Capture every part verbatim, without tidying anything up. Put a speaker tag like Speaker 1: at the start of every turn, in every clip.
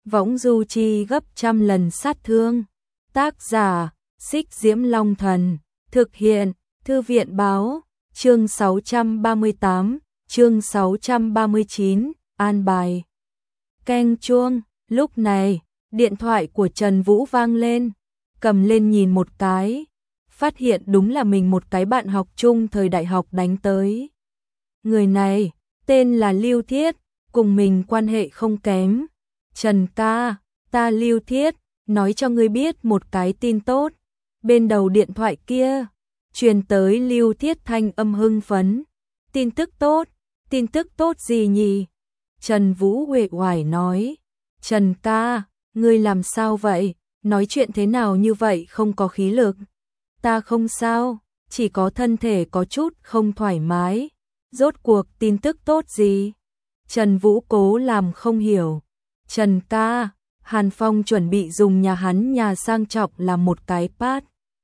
Speaker 1: võng du chi gấp trăm lần sát thương. Tác giả, Xích Diễm Long Thần. Thực hiện, Thư viện báo. Chương sáu trăm ba mươi tám, chương sáu trăm ba mươi chín, an bài. Keng chuông, lúc này, điện thoại của Trần Vũ vang lên, cầm lên nhìn một cái, phát hiện đúng là mình một cái bạn học chung thời đại học đánh tới. Người này, tên là Lưu Thiết, cùng mình quan hệ không kém. Trần ca, ta Lưu Thiết, nói cho ngươi biết một cái tin tốt. Bên đầu điện thoại kia, truyền tới Lưu Thiết thanh âm hưng phấn. Tin tức tốt, tin tức tốt gì nhỉ? Trần Vũ uể oải nói. Trần ca, ngươi làm sao vậy? Nói chuyện thế nào như vậy không có khí lực? Ta không sao, chỉ có thân thể có chút không thoải mái. Rốt cuộc tin tức tốt gì? Trần Vũ cố làm không hiểu. Trần ca, Hàn Phong chuẩn bị dùng nhà hắn nhà sang trọng làm một cái pad.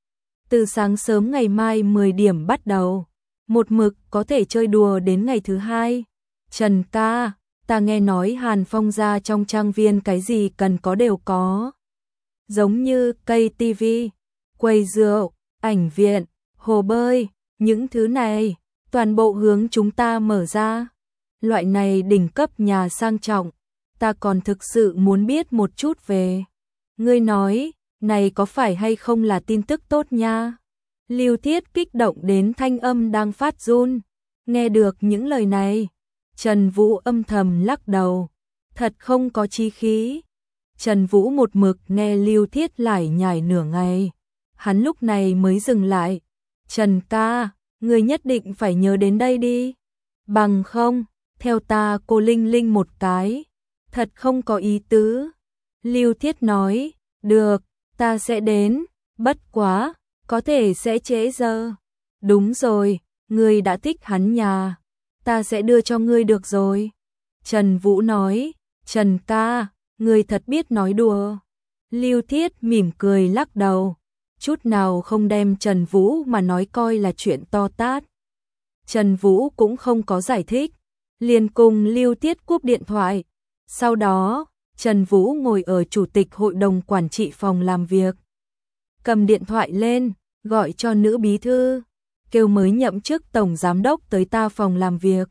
Speaker 1: Từ sáng sớm ngày mai mười điểm bắt đầu, một mực có thể chơi đùa đến ngày thứ hai. Trần ca, ta nghe nói Hàn Phong ra trong trang viên cái gì cần có đều có. Giống như cây tivi, quầy rượu, ảnh viện, hồ bơi, những thứ này, toàn bộ hướng chúng ta mở ra. Loại này đỉnh cấp nhà sang trọng, ta còn thực sự muốn biết một chút về. Ngươi nói, này có phải hay không là tin tức tốt nha? Lưu Thiết kích động đến thanh âm đang phát run. Nghe được những lời này, Trần Vũ âm thầm lắc đầu, thật không có chí khí. Trần Vũ một mực nghe Lưu Thiết lải nhải nửa ngày, hắn lúc này mới dừng lại. Trần ca, ngươi nhất định phải nhớ đến đây đi. Bằng không, theo ta cô Linh Linh một cái, thật không có ý tứ. Lưu Thiết nói, được, ta sẽ đến, bất quá, có thể sẽ trễ giờ. Đúng rồi, ngươi đã thích hắn nhà, ta sẽ đưa cho ngươi được rồi. Trần Vũ nói, Trần ca, ngươi thật biết nói đùa. Lưu Thiết mỉm cười lắc đầu, chút nào không đem Trần Vũ mà nói coi là chuyện to tát. Trần Vũ cũng không có giải thích, liền cùng Lưu Thiết cúp điện thoại. Sau đó, Trần Vũ ngồi ở chủ tịch hội đồng quản trị phòng làm việc. Cầm điện thoại lên, gọi cho nữ bí thư, kêu mới nhậm chức tổng giám đốc tới ta phòng làm việc.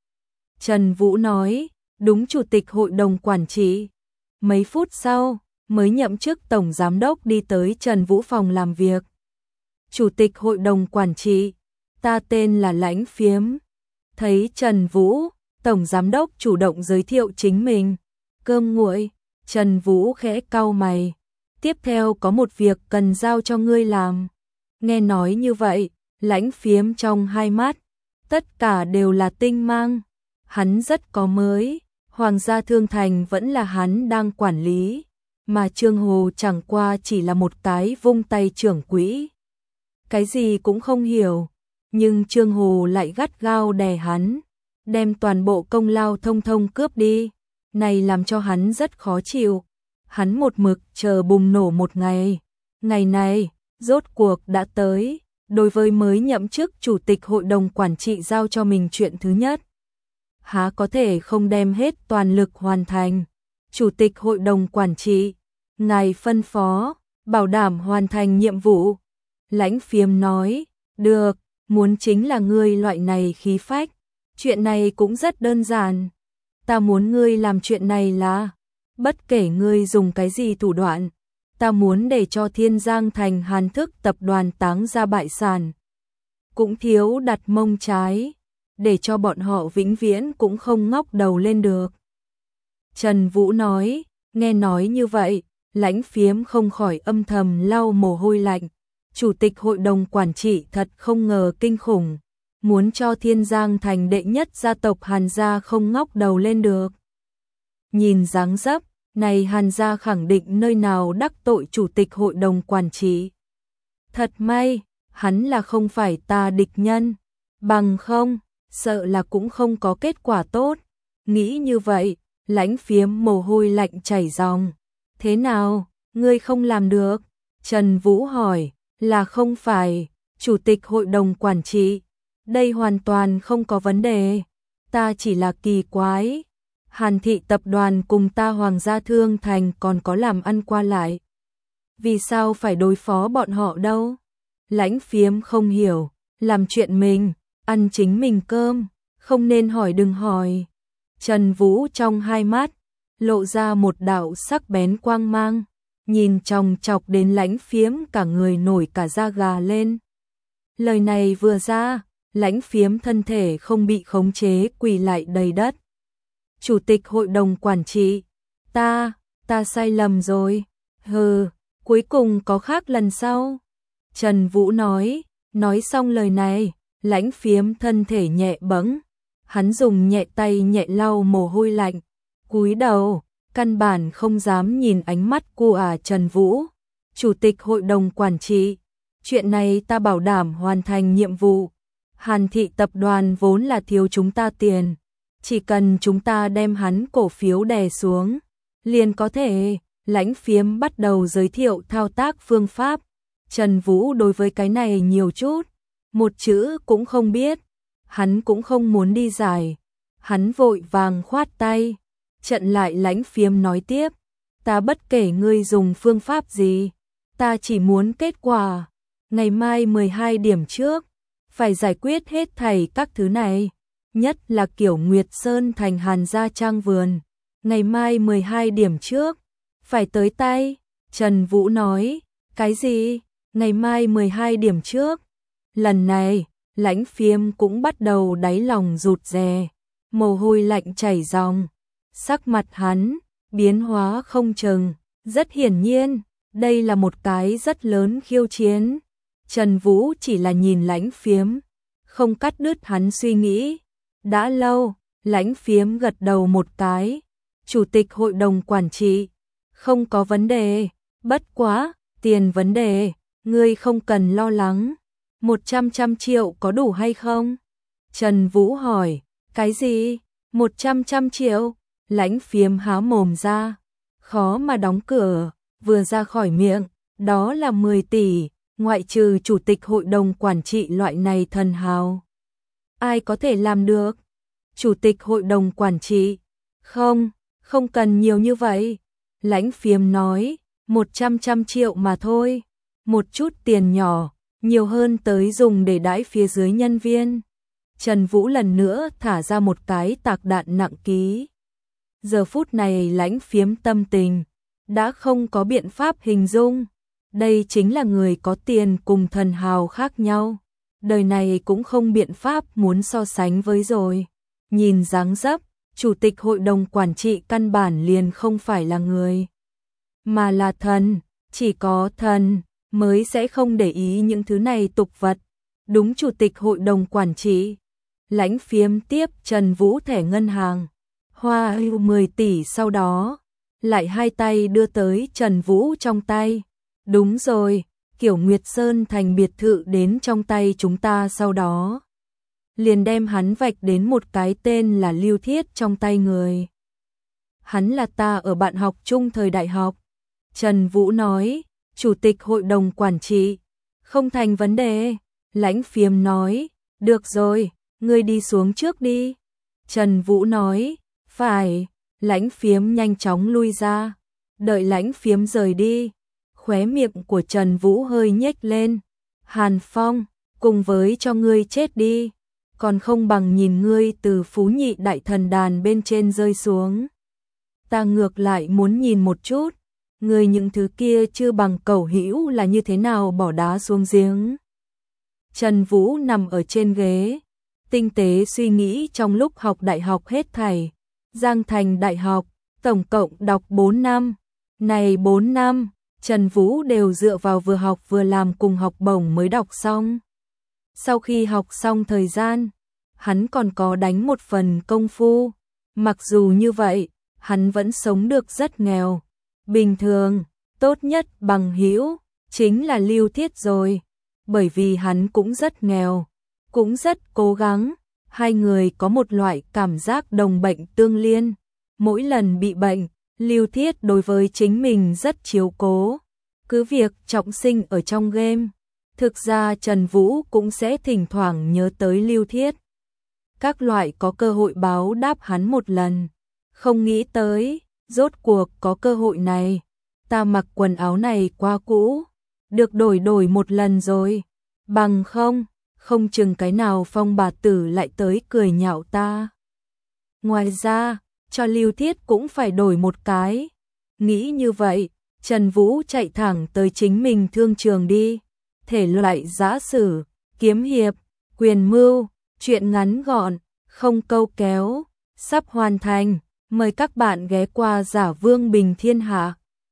Speaker 1: Trần Vũ nói, đúng chủ tịch hội đồng quản trị. Mấy phút sau, mới nhậm chức tổng giám đốc đi tới Trần Vũ phòng làm việc. Chủ tịch hội đồng quản trị, ta tên là Lãnh Phiếm. Thấy Trần Vũ, tổng giám đốc chủ động giới thiệu chính mình. Cơm nguội, Trần Vũ khẽ cau mày. Tiếp theo có một việc cần giao cho ngươi làm. Nghe nói như vậy, Lãnh Phiếm trong hai mắt, tất cả đều là tinh mang. Hắn rất có mới, Hoàng gia Thương Thành vẫn là hắn đang quản lý, mà Trương Hồ chẳng qua chỉ là một cái vung tay trưởng quỹ. Cái gì cũng không hiểu, nhưng Trương Hồ lại gắt gao đè hắn, đem toàn bộ công lao thông thông cướp đi. Này làm cho hắn rất khó chịu. Hắn một mực chờ bùng nổ một ngày. Ngày này, rốt cuộc đã tới. Đối với mới nhậm chức chủ tịch hội đồng quản trị giao cho mình chuyện thứ nhất, há có thể không đem hết toàn lực hoàn thành. Chủ tịch hội đồng quản trị, ngài phân phó, bảo đảm hoàn thành nhiệm vụ. Lãnh Phiếm nói, được, muốn chính là ngươi loại này khí phách. Chuyện này cũng rất đơn giản. Ta muốn ngươi làm chuyện này là, bất kể ngươi dùng cái gì thủ đoạn, ta muốn để cho Thiên Giang Thành Hàn Thức tập đoàn táng ra bại sản. Cũng thiếu đặt mông trái, để cho bọn họ vĩnh viễn cũng không ngóc đầu lên được. Trần Vũ nói, nghe nói như vậy, Lãnh Phiếm không khỏi âm thầm lau mồ hôi lạnh. Chủ tịch hội đồng quản trị thật không ngờ kinh khủng. Muốn cho Thiên Giang Thành đệ nhất gia tộc Hàn gia không ngóc đầu lên được. Nhìn dáng dấp, này Hàn gia khẳng định nơi nào đắc tội chủ tịch hội đồng quản trị. Thật may, hắn là không phải ta địch nhân, bằng không, sợ là cũng không có kết quả tốt. Nghĩ như vậy, Lãnh Phiếm mồ hôi lạnh chảy ròng. Thế nào, ngươi không làm được? Trần Vũ hỏi, là không phải, chủ tịch hội đồng quản trị. Đây hoàn toàn không có vấn đề, ta chỉ là kỳ quái, Hàn thị tập đoàn cùng ta Hoàng gia Thương Thành còn có làm ăn qua lại. Vì sao phải đối phó bọn họ đâu? Lãnh Phiếm không hiểu, làm chuyện mình, ăn chính mình cơm, không nên hỏi đừng hỏi. Trần Vũ trong hai mắt, lộ ra một đạo sắc bén quang mang, nhìn chòng chọc đến Lãnh Phiếm cả người nổi cả da gà lên. Lời này vừa ra, Lãnh Phiếm thân thể không bị khống chế quỳ lại đầy đất. Chủ tịch hội đồng quản trị, ta, ta sai lầm rồi, hừ, cuối cùng có khác lần sau. Trần Vũ nói, nói xong lời này, Lãnh Phiếm thân thể nhẹ bẫng, hắn dùng nhẹ tay nhẹ lau mồ hôi lạnh, cúi đầu, căn bản không dám nhìn ánh mắt của à Trần Vũ. Chủ tịch hội đồng quản trị, chuyện này ta bảo đảm hoàn thành nhiệm vụ. Hàn thị tập đoàn vốn là thiếu chúng ta tiền, chỉ cần chúng ta đem hắn cổ phiếu đè xuống, liền có thể. Lãnh Phiếm bắt đầu giới thiệu thao tác phương pháp. Trần Vũ đối với cái này nhiều chút, một chữ cũng không biết, hắn cũng không muốn đi giải. Hắn vội vàng khoát tay, chặn lại Lãnh Phiếm nói tiếp, ta bất kể ngươi dùng phương pháp gì, ta chỉ muốn kết quả. Ngày mai mười hai điểm trước, phải giải quyết hết thảy các thứ này, nhất là kiểu Nguyệt Sơn thành Hàn gia trang vườn. Ngày mai mười hai điểm trước, phải tới tay. Trần Vũ nói, cái gì? Ngày mai mười hai điểm trước. Lần này, Lãnh Phiếm cũng bắt đầu đáy lòng rụt rè, mồ hôi lạnh chảy ròng, sắc mặt hắn biến hóa không chừng. Rất hiển nhiên, đây là một cái rất lớn khiêu chiến. Trần Vũ chỉ là nhìn Lãnh Phiếm, không cắt đứt hắn suy nghĩ. Đã lâu, Lãnh Phiếm gật đầu một cái. Chủ tịch hội đồng quản trị, không có vấn đề, bất quá, tiền vấn đề, ngươi không cần lo lắng. Một trăm trăm triệu có đủ hay không? Trần Vũ hỏi, cái gì? Một trăm trăm triệu? Lãnh Phiếm há mồm ra, khó mà đóng cửa, vừa ra khỏi miệng, đó là mười tỷ, ngoại trừ chủ tịch hội đồng quản trị loại này thần hào. Ai có thể làm được? Chủ tịch hội đồng quản trị, không, không cần nhiều như vậy. Lãnh Phiếm nói, một trăm trăm triệu mà thôi, một chút tiền nhỏ, nhiều hơn tới dùng để đãi phía dưới nhân viên. Trần Vũ lần nữa thả ra một cái tạc đạn nặng ký. Giờ phút này Lãnh Phiếm tâm tình đã không có biện pháp hình dung. Đây chính là người có tiền cùng thần hào khác nhau. Đời này cũng không biện pháp muốn so sánh với rồi. Nhìn dáng dấp, chủ tịch hội đồng quản trị căn bản liền không phải là người, mà là thần. Chỉ có thần mới sẽ không để ý những thứ này tục vật. Đúng, chủ tịch hội đồng quản trị. Lãnh Phiếm tiếp Trần Vũ thẻ ngân hàng, hoa hưu mười tỷ, sau đó lại hai tay đưa tới Trần Vũ trong tay. Đúng rồi, kiểu Nguyệt Sơn thành biệt thự đến trong tay chúng ta, sau đó liền đem hắn vạch đến một cái tên là Lưu Thiết trong tay người. Hắn là ta ở bạn học chung thời đại học. Trần Vũ nói, chủ tịch hội đồng quản trị, không thành vấn đề. Lãnh Phiếm nói, được rồi, ngươi đi xuống trước đi. Trần Vũ nói, phải. Lãnh Phiếm nhanh chóng lui ra. Đợi Lãnh Phiếm rời đi, khóe miệng của Trần Vũ hơi nhếch lên. Hàn Phong, cùng với cho ngươi chết đi, còn không bằng nhìn ngươi từ phú nhị đại thần đàn bên trên rơi xuống. Ta ngược lại muốn nhìn một chút, ngươi những thứ kia chưa bằng cẩu hữu là như thế nào bỏ đá xuống giếng. Trần Vũ nằm ở trên ghế, tinh tế suy nghĩ trong lúc học đại học hết thảy. Giang Thành Đại học, tổng cộng đọc bốn năm. Này bốn năm, Trần Vũ đều dựa vào vừa học vừa làm cùng học bổng mới đọc xong. Sau khi học xong thời gian, hắn còn có đánh một phần công phu. Mặc dù như vậy, hắn vẫn sống được rất nghèo. Bình thường, tốt nhất bằng hữu chính là Lưu Thiết rồi. Bởi vì hắn cũng rất nghèo, cũng rất cố gắng. Hai người có một loại cảm giác đồng bệnh tương liên. Mỗi lần bị bệnh, Lưu Thiết đối với chính mình rất chiếu cố. Cứ việc trọng sinh ở trong game, thực ra Trần Vũ cũng sẽ thỉnh thoảng nhớ tới Lưu Thiết. Các loại có cơ hội báo đáp hắn một lần. Không nghĩ tới, rốt cuộc có cơ hội này. Ta mặc quần áo này quá cũ, được đổi đổi một lần rồi. Bằng không, không chừng cái nào Phong bà tử lại tới cười nhạo ta. Ngoài ra, cho Lưu Thiết cũng phải đổi một cái. Nghĩ như vậy, Trần Vũ chạy thẳng tới chính mình thương trường đi. Thể loại giã sử, kiếm hiệp, quyền mưu, truyện ngắn gọn, không câu kéo, sắp hoàn thành. Mời các bạn ghé qua Giả Vương Bình Thiên Hạ.